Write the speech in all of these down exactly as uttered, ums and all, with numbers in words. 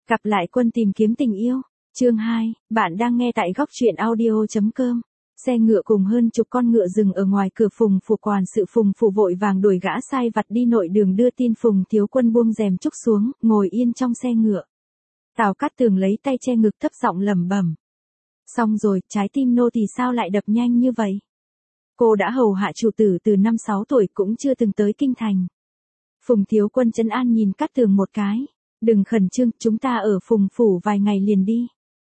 Gặp lại quân tìm kiếm tình yêu. Chương hai, bạn đang nghe tại góc truyện audio chấm com. Xe ngựa cùng hơn chục con ngựa dừng ở ngoài cửa Phùng phủ quản sự Phùng phủ vội vàng đuổi gã sai vặt đi nội đường đưa tin Phùng thiếu quân buông rèm trúc xuống, ngồi yên trong xe ngựa. Tào Cát Tường lấy tay che ngực thấp giọng lẩm bẩm. Xong rồi, trái tim nô thì sao lại đập nhanh như vậy? Cô đã hầu hạ chủ tử từ năm sáu tuổi cũng chưa từng tới kinh thành. Phùng thiếu quân trấn an nhìn Cát Tường một cái. Đừng khẩn trương, chúng ta ở Phùng phủ vài ngày liền đi.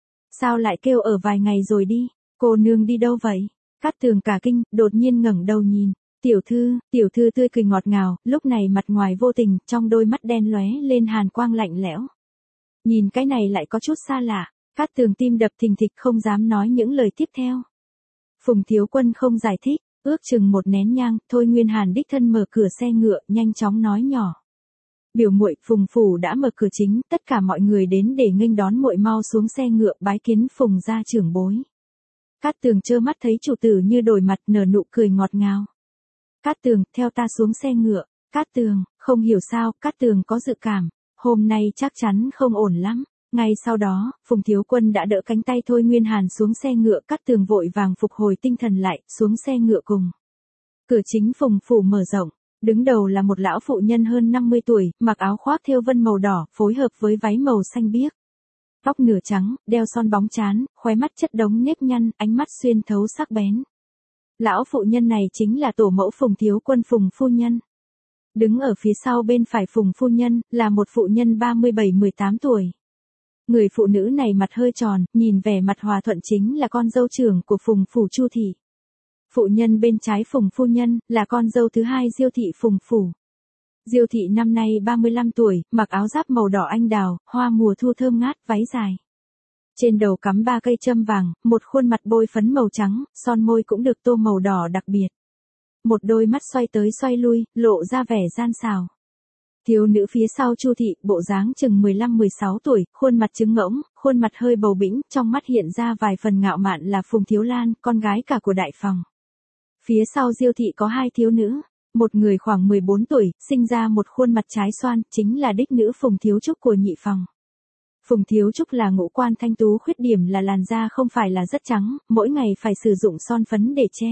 Sao lại kêu ở vài ngày rồi đi? Cô nương đi đâu vậy? Cát Tường cả kinh, đột nhiên ngẩng đầu nhìn. Tiểu thư, tiểu thư tươi cười ngọt ngào, lúc này mặt ngoài vô tình, trong đôi mắt đen lóe lên hàn quang lạnh lẽo. Nhìn cái này lại có chút xa lạ, Cát Tường tim đập thình thịch không dám nói những lời tiếp theo. Phùng thiếu quân không giải thích, ước chừng một nén nhang, Thôi Nguyên Hàn đích thân mở cửa xe ngựa, nhanh chóng nói nhỏ. Biểu muội, Phùng phủ đã mở cửa chính, tất cả mọi người đến để nghênh đón muội mau xuống xe ngựa bái kiến Phùng gia trưởng bối. Cát Tường trơ mắt thấy chủ tử như đổi mặt nở nụ cười ngọt ngào. Cát Tường, theo ta xuống xe ngựa. Cát Tường, không hiểu sao, Cát Tường có dự cảm, hôm nay chắc chắn không ổn lắm. Ngay sau đó, Phùng thiếu quân đã đỡ cánh tay Thôi Nguyên Hàn xuống xe ngựa, Cát Tường vội vàng phục hồi tinh thần lại, xuống xe ngựa cùng. Cửa chính Phùng phủ mở rộng. Đứng đầu là một lão phụ nhân hơn năm mươi tuổi, mặc áo khoác thêu vân màu đỏ, phối hợp với váy màu xanh biếc. Tóc nửa trắng, đeo son bóng trán, khóe mắt chất đống nếp nhăn, ánh mắt xuyên thấu sắc bén. Lão phụ nhân này chính là tổ mẫu Phùng thiếu quân Phùng phu nhân. Đứng ở phía sau bên phải Phùng phu nhân, là một phụ nhân ba mươi bảy mười tám tuổi. Người phụ nữ này mặt hơi tròn, nhìn vẻ mặt hòa thuận chính là con dâu trưởng của Phùng phủ Chu thị. Phụ nhân bên trái Phùng phu nhân, là con dâu thứ hai Diêu thị Phùng phủ. Diêu thị năm nay ba mươi lăm tuổi, mặc áo giáp màu đỏ anh đào, hoa mùa thu thơm ngát, váy dài. Trên đầu cắm ba cây châm vàng, một khuôn mặt bôi phấn màu trắng, son môi cũng được tô màu đỏ đặc biệt. Một đôi mắt xoay tới xoay lui, lộ ra vẻ gian xảo. Thiếu nữ phía sau Chu thị, bộ dáng chừng mười lăm mười sáu tuổi, khuôn mặt trứng ngỗng, khuôn mặt hơi bầu bĩnh, trong mắt hiện ra vài phần ngạo mạn là Phùng Thiếu Lan, con gái cả của đại phòng. Phía sau Diêu thị có hai thiếu nữ, một người khoảng mười bốn tuổi, sinh ra một khuôn mặt trái xoan, chính là đích nữ Phùng Thiếu Trúc của nhị phòng. Phùng Thiếu Trúc là ngũ quan thanh tú, khuyết điểm là làn da không phải là rất trắng, mỗi ngày phải sử dụng son phấn để che.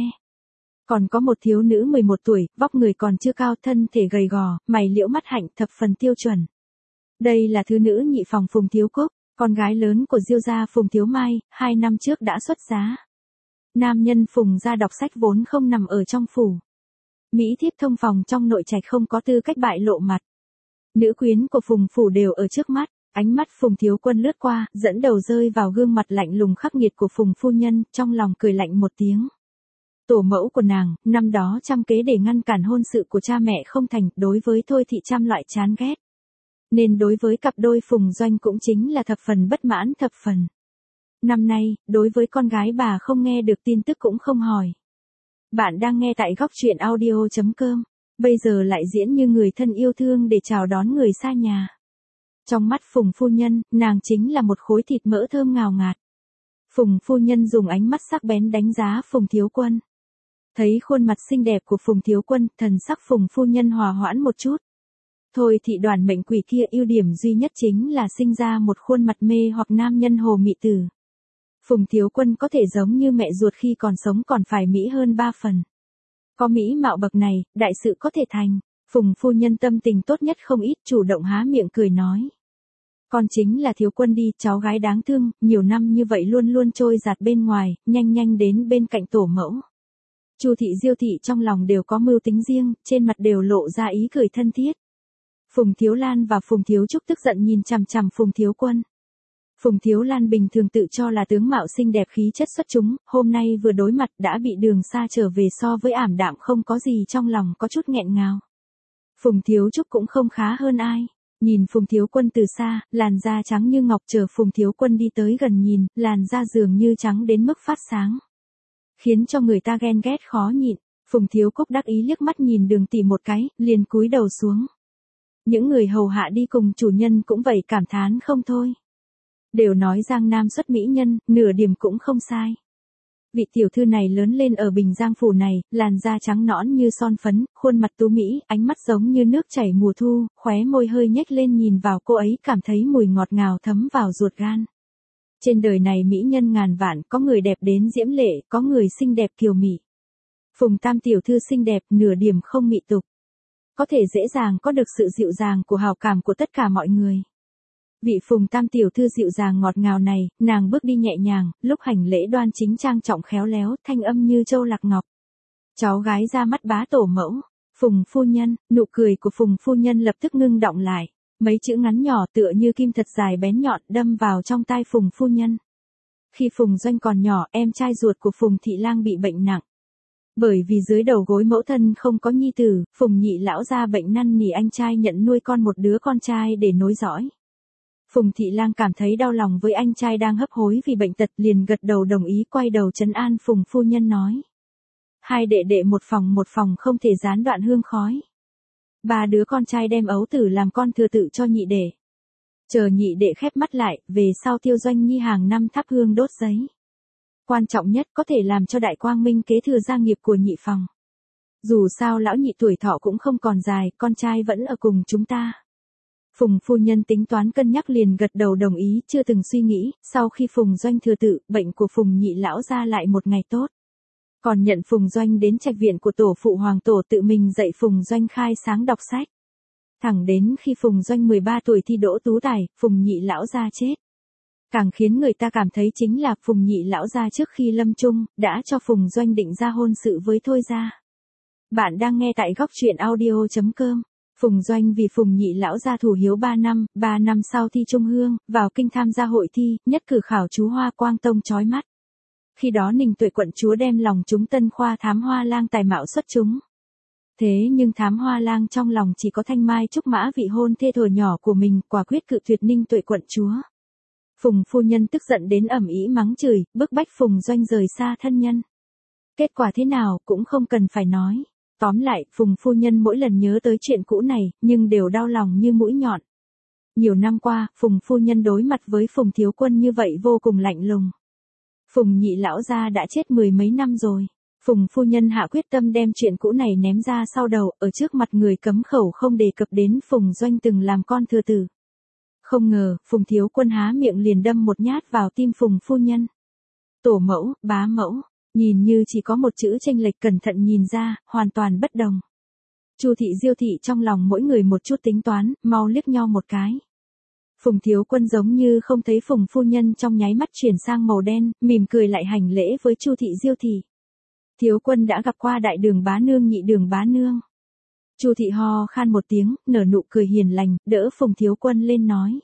Còn có một thiếu nữ mười một tuổi, vóc người còn chưa cao, thân thể gầy gò, mày liễu mắt hạnh, thập phần tiêu chuẩn. Đây là thứ nữ nhị phòng Phùng Thiếu Cúc, con gái lớn của Diêu gia Phùng Thiếu Mai, hai năm trước đã xuất giá. Nam nhân Phùng gia đọc sách vốn không nằm ở trong phủ. Mỹ thiếp thông phòng trong nội trạch không có tư cách bại lộ mặt. Nữ quyến của Phùng phủ đều ở trước mắt, ánh mắt Phùng thiếu quân lướt qua, dẫn đầu rơi vào gương mặt lạnh lùng khắc nghiệt của Phùng phu nhân, trong lòng cười lạnh một tiếng. Tổ mẫu của nàng, năm đó trăm kế để ngăn cản hôn sự của cha mẹ không thành, đối với Thôi thị trăm loại chán ghét. Nên đối với cặp đôi Phùng Doanh cũng chính là thập phần bất mãn thập phần. Năm nay, đối với con gái bà không nghe được tin tức cũng không hỏi. Bạn đang nghe tại góc truyện audio chấm com, bây giờ lại diễn như người thân yêu thương để chào đón người xa nhà. Trong mắt Phùng phu nhân, nàng chính là một khối thịt mỡ thơm ngào ngạt. Phùng phu nhân dùng ánh mắt sắc bén đánh giá Phùng thiếu quân. Thấy khuôn mặt xinh đẹp của Phùng thiếu quân, thần sắc Phùng phu nhân hòa hoãn một chút. Thôi thị đoàn mệnh quỷ kia ưu điểm duy nhất chính là sinh ra một khuôn mặt mê hoặc nam nhân hồ mị tử. Phùng thiếu quân có thể giống như mẹ ruột khi còn sống còn phải mỹ hơn ba phần. Có mỹ mạo bậc này, đại sự có thể thành. Phùng phu nhân tâm tình tốt nhất không ít, chủ động há miệng cười nói. Con chính là thiếu quân đi, cháu gái đáng thương, nhiều năm như vậy luôn luôn trôi giạt bên ngoài, nhanh nhanh đến bên cạnh tổ mẫu. Chu thị Diêu thị trong lòng đều có mưu tính riêng, trên mặt đều lộ ra ý cười thân thiết. Phùng Thiếu Lan và Phùng Thiếu Trúc tức giận nhìn chằm chằm Phùng thiếu quân. Phùng Thiếu Lan bình thường tự cho là tướng mạo xinh đẹp khí chất xuất chúng, hôm nay vừa đối mặt đã bị đường xa trở về, so với ảm đạm không có gì trong lòng, có chút nghẹn ngào. Phùng Thiếu Trúc cũng không khá hơn ai. Nhìn Phùng thiếu quân từ xa, làn da trắng như ngọc, chờ Phùng thiếu quân đi tới gần nhìn, làn da dường như trắng đến mức phát sáng. Khiến cho người ta ghen ghét khó nhịn. Phùng thiếu cúc đắc ý liếc mắt nhìn Đường tỷ một cái, liền cúi đầu xuống. Những người hầu hạ đi cùng chủ nhân cũng vậy, cảm thán không thôi. Đều nói Giang Nam xuất mỹ nhân, nửa điểm cũng không sai. Vị tiểu thư này lớn lên ở Bình Giang phủ này, làn da trắng nõn như son phấn, khuôn mặt tú mỹ, ánh mắt giống như nước chảy mùa thu, khóe môi hơi nhếch lên, nhìn vào cô ấy cảm thấy mùi ngọt ngào thấm vào ruột gan. Trên đời này mỹ nhân ngàn vạn, có người đẹp đến diễm lệ, có người xinh đẹp kiều mị. Phùng Tam tiểu thư xinh đẹp, nửa điểm không mị tục. Có thể dễ dàng có được sự dịu dàng của hào cảm của tất cả mọi người. Vị Phùng Tam tiểu thư dịu dàng ngọt ngào này, nàng bước đi nhẹ nhàng, lúc hành lễ đoan chính trang trọng khéo léo, thanh âm như châu lạc ngọc. Cháu gái ra mắt bá tổ mẫu, Phùng phu nhân, nụ cười của Phùng phu nhân lập tức ngưng động lại, mấy chữ ngắn nhỏ tựa như kim thật dài bén nhọn đâm vào trong tai Phùng phu nhân. Khi Phùng Doanh còn nhỏ, em trai ruột của Phùng Thị Lang bị bệnh nặng. Bởi vì dưới đầu gối mẫu thân không có nhi tử, Phùng nhị lão gia bệnh năn nỉ anh trai nhận nuôi con một đứa con trai để nối dõi. Phùng Thị Lang cảm thấy đau lòng với anh trai đang hấp hối vì bệnh tật, liền gật đầu đồng ý, quay đầu trấn an Phùng phu nhân nói. Hai đệ đệ một phòng một phòng không thể gián đoạn hương khói. Ba đứa con trai đem ấu tử làm con thừa tự cho nhị đệ. Chờ nhị đệ khép mắt lại, về sau Tiêu Doanh Nhi hàng năm thắp hương đốt giấy. Quan trọng nhất có thể làm cho Đại Quang Minh kế thừa gia nghiệp của nhị phòng. Dù sao lão nhị tuổi thọ cũng không còn dài, con trai vẫn ở cùng chúng ta. Phùng phu nhân tính toán cân nhắc liền gật đầu đồng ý, chưa từng suy nghĩ, sau khi Phùng Doanh thừa tự, bệnh của Phùng nhị lão ra lại một ngày tốt. Còn nhận Phùng Doanh đến trạch viện của tổ phụ hoàng tổ tự mình dạy Phùng Doanh khai sáng đọc sách. Thẳng đến khi Phùng Doanh mười ba tuổi thi đỗ tú tài, Phùng nhị lão ra chết. Càng khiến người ta cảm thấy chính là Phùng nhị lão ra trước khi lâm chung, đã cho Phùng Doanh định ra hôn sự với Thôi gia. Bạn đang nghe tại góc truyện audio chấm com. Phùng Doanh vì Phùng nhị lão gia thủ hiếu ba năm, ba năm sau thi trung hương, vào kinh tham gia hội thi, nhất cử khảo chú Hoa Quang Tông chói mắt. Khi đó Ninh Tuệ quận chúa đem lòng chúng Tân Khoa Thám Hoa Lang tài mạo xuất chúng. Thế nhưng Thám Hoa Lang trong lòng chỉ có Thanh Mai Trúc Mã vị hôn thê thuở nhỏ của mình, quả quyết cự tuyệt Ninh Tuệ quận chúa. Phùng phu nhân tức giận đến ầm ĩ mắng chửi, bức bách Phùng Doanh rời xa thân nhân. Kết quả thế nào cũng không cần phải nói. Tóm lại, Phùng phu nhân mỗi lần nhớ tới chuyện cũ này, nhưng đều đau lòng như mũi nhọn. Nhiều năm qua, Phùng phu nhân đối mặt với Phùng thiếu quân như vậy vô cùng lạnh lùng. Phùng nhị lão gia đã chết mười mấy năm rồi. Phùng phu nhân hạ quyết tâm đem chuyện cũ này ném ra sau đầu, ở trước mặt người cấm khẩu không đề cập đến Phùng Doanh từng làm con thừa tử. Không ngờ, Phùng thiếu quân há miệng liền đâm một nhát vào tim Phùng phu nhân. Tổ mẫu, bá mẫu, nhìn như chỉ có một chữ chênh lệch, cẩn thận nhìn ra, hoàn toàn bất đồng. Chu thị Diêu thị trong lòng mỗi người một chút tính toán, mau liếc nhau một cái. Phùng thiếu quân giống như không thấy Phùng phu nhân, trong nháy mắt chuyển sang màu đen, mỉm cười lại hành lễ với Chu thị Diêu thị. Thiếu quân đã gặp qua đại đường bá nương nhị đường bá nương. Chu thị ho khan một tiếng, nở nụ cười hiền lành, đỡ Phùng thiếu quân lên nói.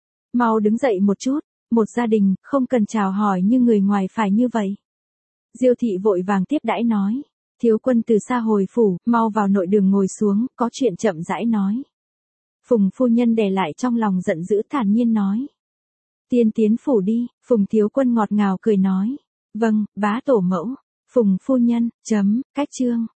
Mau đứng dậy một chút, một gia đình, không cần chào hỏi như người ngoài phải như vậy. Diêu thị vội vàng tiếp đãi nói. Thiếu quân từ xa hồi phủ, mau vào nội đường ngồi xuống, có chuyện chậm rãi nói. Phùng phu nhân đè lại trong lòng giận dữ, thản nhiên nói. Tiên tiến phủ đi. Phùng thiếu quân ngọt ngào cười nói. Vâng, bá tổ mẫu. Phùng phu nhân, chấm, cách chương.